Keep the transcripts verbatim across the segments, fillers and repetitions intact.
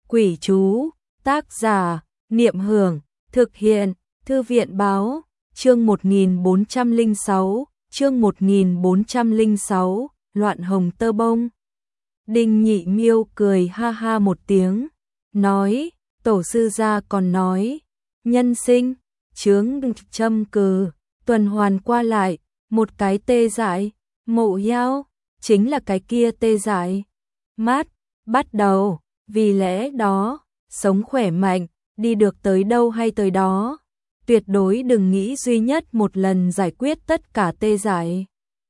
Quỷ chú, tác giả, Niệm Hưởng, thực hiện, Thư viện báo, chương một nghìn bốn trăm lẻ sáu, chương một nghìn bốn trăm lẻ sáu, loạn hồng tơ bông. Đinh Nhị Miêu cười ha ha một tiếng, nói, tổ sư gia còn nói, nhân sinh, chướng châm cừ, tuần hoàn qua lại, một cái tê dại, mộ yao, chính là cái kia tê dại. Mát, bắt đầu, vì lẽ đó, sống khỏe mạnh, đi được tới đâu hay tới đó. Tuyệt đối đừng nghĩ duy nhất một lần giải quyết tất cả tê dại.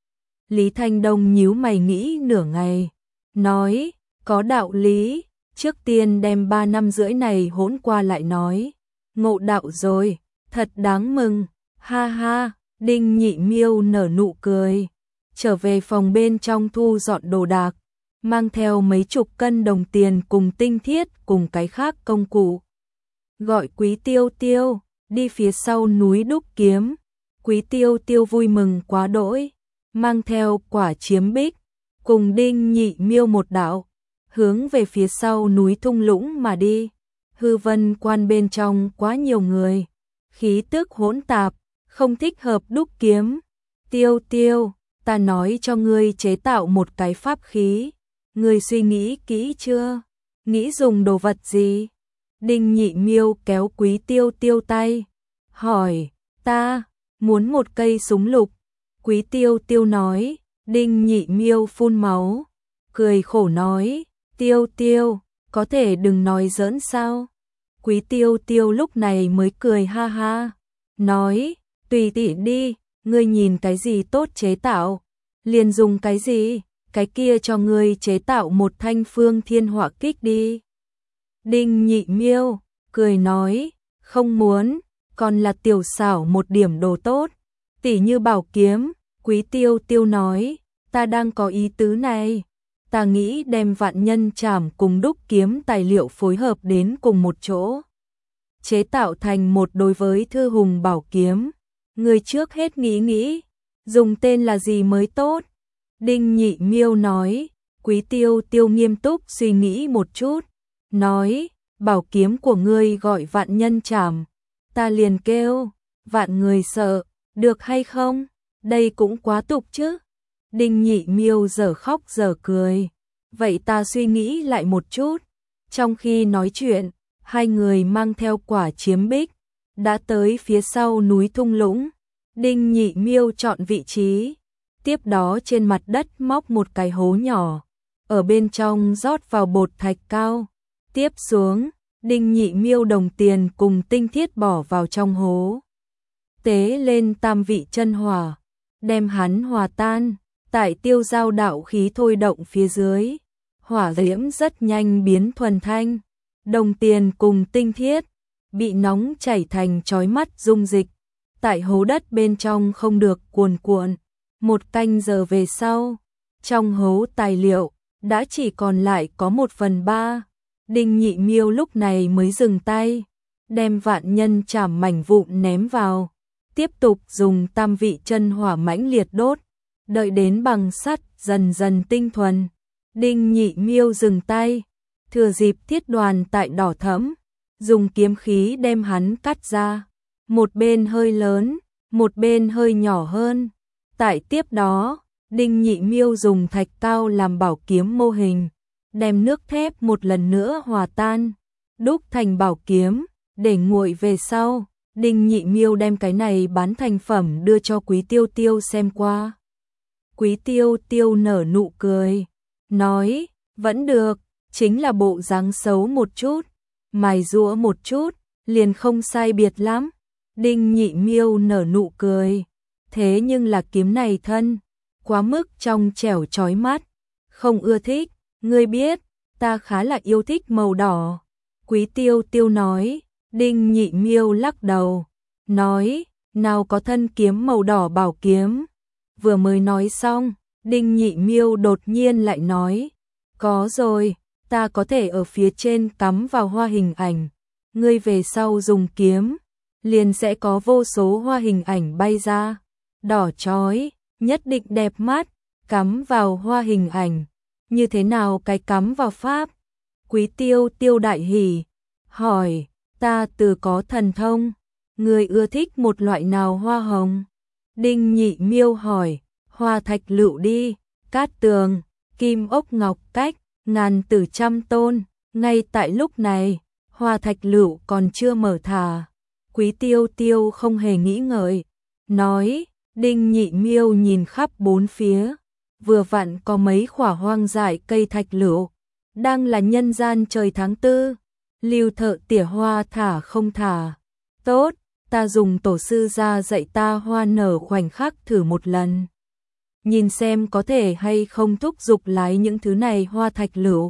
Lý Thanh Đông nhíu mày nghĩ nửa ngày, nói, có đạo lý, trước tiên đem ba năm rưỡi này hỗn qua lại nói, ngộ đạo rồi, thật đáng mừng, ha ha. Đinh Nhị Miêu nở nụ cười, trở về phòng bên trong thu dọn đồ đạc, mang theo mấy chục cân đồng tiền cùng tinh thiết cùng cái khác công cụ. Gọi Quý Tiêu Tiêu, đi phía sau núi đúc kiếm. Quý Tiêu Tiêu vui mừng quá đỗi, mang theo quả chiếm bích, cùng Đinh Nhị Miêu một đạo, hướng về phía sau núi thung lũng mà đi. Hư Vân Quan bên trong quá nhiều người, khí tức hỗn tạp, không thích hợp đúc kiếm. Tiêu Tiêu, ta nói cho ngươi chế tạo một cái pháp khí, ngươi suy nghĩ kỹ chưa? Nghĩ dùng đồ vật gì? Đinh Nhị Miêu kéo Quý Tiêu Tiêu tay, hỏi, ta muốn một cây súng lục. Quý Tiêu Tiêu nói. Đinh Nhị Miêu phun máu, cười khổ nói, Tiêu Tiêu, có thể đừng nói giỡn sao? Quý Tiêu Tiêu lúc này mới cười ha ha, nói, tùy tỷ đi, ngươi nhìn cái gì tốt chế tạo, liền dùng cái gì, cái kia cho ngươi chế tạo một thanh phương thiên hỏa kích đi. Đinh Nhị Miêu cười nói, không muốn, còn là tiểu xảo một điểm đồ tốt, tỉ như bảo kiếm. Quý Tiêu Tiêu nói, ta đang có ý tứ này, ta nghĩ đem vạn nhân trảm cùng đúc kiếm tài liệu phối hợp đến cùng một chỗ, chế tạo thành một đối với thư hùng bảo kiếm. Người trước hết nghĩ nghĩ, dùng tên là gì mới tốt? Đinh Nhị Miêu nói. Quý Tiêu Tiêu nghiêm túc suy nghĩ một chút, nói, bảo kiếm của ngươi gọi vạn nhân trảm, ta liền kêu, vạn người sợ, được hay không? Đây cũng quá tục chứ. Đinh Nhị Miêu giờ khóc giờ cười, vậy ta suy nghĩ lại một chút. Trong khi nói chuyện, hai người mang theo quả chiếm bích, đã tới phía sau núi thung lũng. Đinh Nhị Miêu chọn vị trí, tiếp đó trên mặt đất móc một cái hố nhỏ, ở bên trong rót vào bột thạch cao. Tiếp xuống, Đinh Nhị Miêu đồng tiền cùng tinh thiết bỏ vào trong hố, tế lên tam vị chân hỏa, đem hắn hòa tan. Tại tiêu giao đạo khí thôi động phía dưới, hỏa diễm rất nhanh biến thuần thanh, đồng tiền cùng tinh thiết bị nóng chảy thành chói mắt dung dịch, tại hố đất bên trong không được cuồn cuộn. Một canh giờ về sau, trong hố tài liệu đã chỉ còn lại có một phần ba. Đinh Nhị Miêu lúc này mới dừng tay, đem vạn nhân trảm mảnh vụn ném vào, tiếp tục dùng tam vị chân hỏa mãnh liệt đốt, đợi đến bằng sắt dần dần tinh thuần. Đinh Nhị Miêu dừng tay, thừa dịp thiết đoàn tại đỏ thẫm, dùng kiếm khí đem hắn cắt ra, một bên hơi lớn, một bên hơi nhỏ hơn. Tại tiếp đó, Đinh Nhị Miêu dùng thạch cao làm bảo kiếm mô hình, đem nước thép một lần nữa hòa tan, đúc thành bảo kiếm, để nguội về sau. Đinh Nhị Miêu đem cái này bán thành phẩm đưa cho Quý Tiêu Tiêu xem qua. Quý Tiêu Tiêu nở nụ cười, nói, vẫn được, chính là bộ dáng xấu một chút, mài giũa một chút, liền không sai biệt lắm. Đinh Nhị Miêu nở nụ cười, thế nhưng là kiếm này thân, quá mức trong trẻo chói mắt, không ưa thích, ngươi biết, ta khá là yêu thích màu đỏ. Quý Tiêu Tiêu nói. Đinh Nhị Miêu lắc đầu, nói, nào có thân kiếm màu đỏ bảo kiếm. Vừa mới nói xong, Đinh Nhị Miêu đột nhiên lại nói, có rồi, ta có thể ở phía trên cắm vào hoa hình ảnh, ngươi về sau dùng kiếm, liền sẽ có vô số hoa hình ảnh bay ra, đỏ chói, nhất định đẹp mắt, cắm vào hoa hình ảnh. Như thế nào cái cắm vào pháp? Quý Tiêu Tiêu đại hỉ, hỏi, ta từ có thần thông, người ưa thích một loại nào hoa hồng? Đinh Nhị Miêu hỏi, hoa thạch lựu đi, cát tường, kim ốc ngọc cách, ngàn tử trăm tôn. Ngay tại lúc này, hoa thạch lựu còn chưa mở thả. Quý Tiêu Tiêu không hề nghĩ ngợi, nói, Đinh Nhị Miêu nhìn khắp bốn phía, vừa vặn có mấy khỏa hoang dại cây thạch lựu, đang là nhân gian trời tháng tư, Lưu thợ tỉa hoa thả không thả. Tốt, ta dùng tổ sư ra dạy ta hoa nở khoảnh khắc thử một lần. Nhìn xem có thể hay không thúc giục lái những thứ này hoa thạch lựu.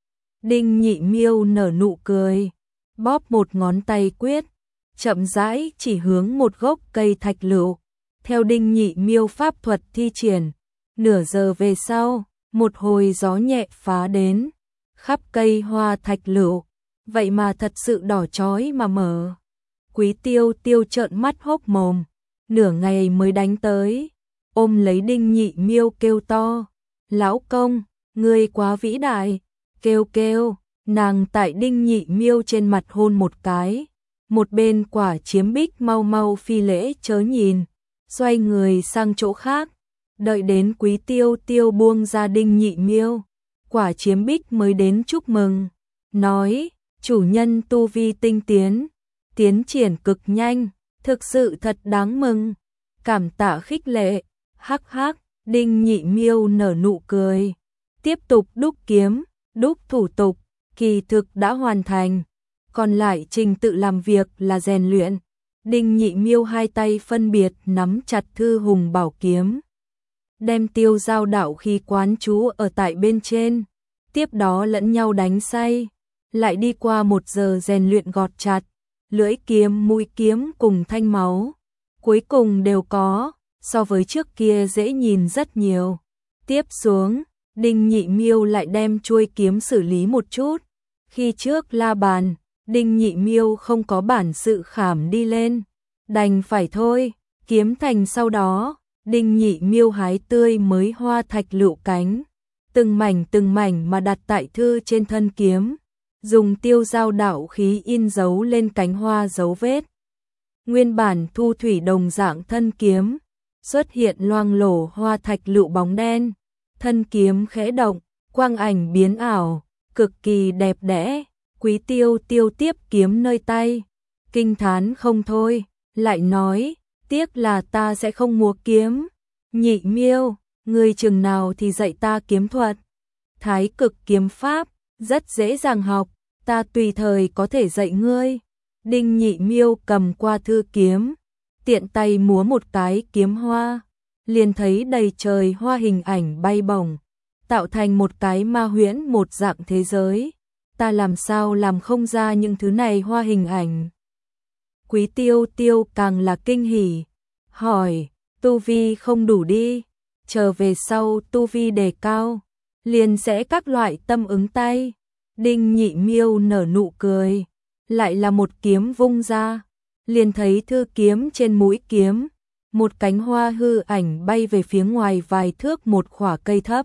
Đinh Nhị Miêu nở nụ cười, bóp một ngón tay quyết, chậm rãi chỉ hướng một gốc cây thạch lựu. Theo Đinh Nhị Miêu pháp thuật thi triển, nửa giờ về sau, một hồi gió nhẹ phá đến, khắp cây hoa thạch lựu, vậy mà thật sự đỏ chói mà mở. Quý Tiêu Tiêu trợn mắt hốc mồm, nửa ngày mới đánh tới, ôm lấy Đinh Nhị Miêu kêu to, lão công, ngươi quá vĩ đại, kêu kêu, nàng tại Đinh Nhị Miêu trên mặt hôn một cái, một bên Quả Chiếm Bích mau mau phi lễ chớ nhìn, xoay người sang chỗ khác, đợi đến Quý Tiêu Tiêu buông ra Đinh Nhị Miêu, Quả Chiếm Bích mới đến chúc mừng, nói, chủ nhân tu vi tinh tiến, tiến triển cực nhanh, thực sự thật đáng mừng, cảm tạ khích lệ, hắc hắc. Đinh Nhị Miêu nở nụ cười, tiếp tục đúc kiếm, đúc thủ tục, kỳ thực đã hoàn thành, còn lại trình tự làm việc là rèn luyện. Đinh Nhị Miêu hai tay phân biệt nắm chặt Thư Hùng bảo kiếm, đem tiêu giao đạo khí quán chú ở tại bên trên, tiếp đó lẫn nhau đánh say, lại đi qua một giờ rèn luyện gọt chặt, lưỡi kiếm mũi kiếm cùng thanh máu, cuối cùng đều có, so với trước kia dễ nhìn rất nhiều. Tiếp xuống, Đinh Nhị Miêu lại đem chuôi kiếm xử lý một chút, khi trước la bàn, Đinh Nhị Miêu không có bản sự khảm đi lên, đành phải thôi, kiếm thành sau đó, Đinh Nhị Miêu hái tươi mới hoa thạch lựu cánh, từng mảnh từng mảnh mà đặt tại thư trên thân kiếm, dùng tiêu giao đạo khí in dấu lên cánh hoa dấu vết. Nguyên bản thu thủy đồng dạng thân kiếm, xuất hiện loang lổ hoa thạch lựu bóng đen, thân kiếm khẽ động, quang ảnh biến ảo, cực kỳ đẹp đẽ. Quý Tiêu Tiêu tiếp kiếm nơi tay, kinh thán không thôi, lại nói, tiếc là ta sẽ không múa kiếm. Nhị Miêu, ngươi chừng nào thì dạy ta kiếm thuật? Thái Cực kiếm pháp, rất dễ dàng học, ta tùy thời có thể dạy ngươi. Đinh Nhị Miêu cầm qua thư kiếm, tiện tay múa một cái kiếm hoa, liền thấy đầy trời hoa hình ảnh bay bổng, tạo thành một cái ma huyễn một dạng thế giới. Ta làm sao làm không ra những thứ này hoa hình ảnh? Quý Tiêu Tiêu càng là kinh hỉ, hỏi, tu vi không đủ đi, chờ về sau tu vi đề cao, liền sẽ các loại tâm ứng tay. Đinh Nhị Miêu nở nụ cười, lại là một kiếm vung ra, liền thấy thư kiếm trên mũi kiếm, một cánh hoa hư ảnh bay về phía ngoài vài thước một khỏa cây thấp.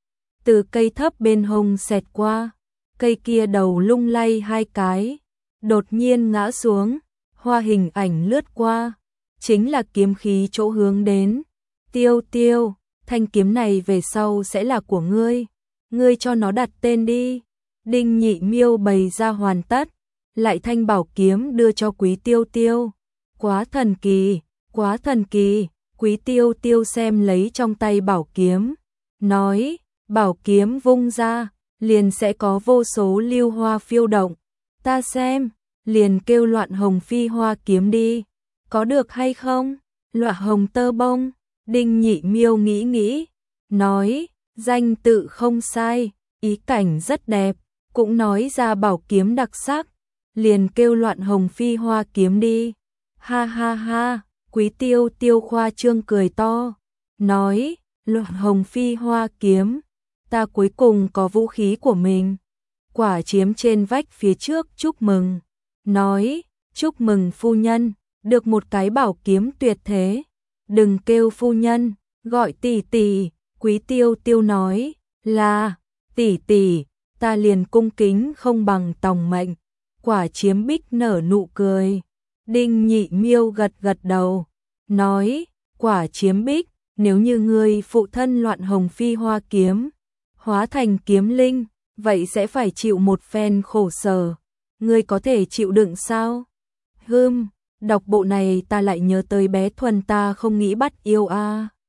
Từ cây thấp bên hông xẹt qua, cây kia đầu lung lay hai cái, đột nhiên ngã xuống, hoa hình ảnh lướt qua, chính là kiếm khí chỗ hướng đến. Tiêu Tiêu, thanh kiếm này về sau sẽ là của ngươi, ngươi cho nó đặt tên đi. Đinh Nhị Miêu bày ra hoàn tất, lại thanh bảo kiếm đưa cho Quý Tiêu Tiêu. Quá thần kỳ, quá thần kỳ. Quý Tiêu Tiêu xem lấy trong tay bảo kiếm, nói, bảo kiếm vung ra, liền sẽ có vô số lưu hoa phiêu động. Ta xem, liền kêu Loạn Hồng Phi Hoa kiếm đi, có được hay không? Loạn Hồng Tơ Bông. Đinh Nhị Miêu nghĩ nghĩ, nói, danh tự không sai, ý cảnh rất đẹp, cũng nói ra bảo kiếm đặc sắc, liền kêu Loạn Hồng Phi Hoa kiếm đi. Ha ha ha, Quý Tiêu Tiêu khoa trương cười to, nói, Loạn Hồng Phi Hoa kiếm, ta cuối cùng có vũ khí của mình. Quả Chiếm trên vách phía trước chúc mừng, nói, chúc mừng phu nhân, được một cái bảo kiếm tuyệt thế. Đừng kêu phu nhân, gọi tỷ tỷ. Quý Tiêu Tiêu nói, là tỷ tỷ. ta liền cung kính không bằng tòng mệnh. Quả Chiếm Bích nở nụ cười. Đinh Nhị Miêu gật gật đầu, nói, Quả Chiếm Bích, nếu như ngươi phụ thân Loạn Hồng Phi Hoa kiếm, hóa thành kiếm linh, vậy sẽ phải chịu một phen khổ sở. Ngươi có thể chịu đựng sao? Hừm, đọc bộ này ta lại nhớ tới bé Thuần ta không nghĩ bắt yêu a. À.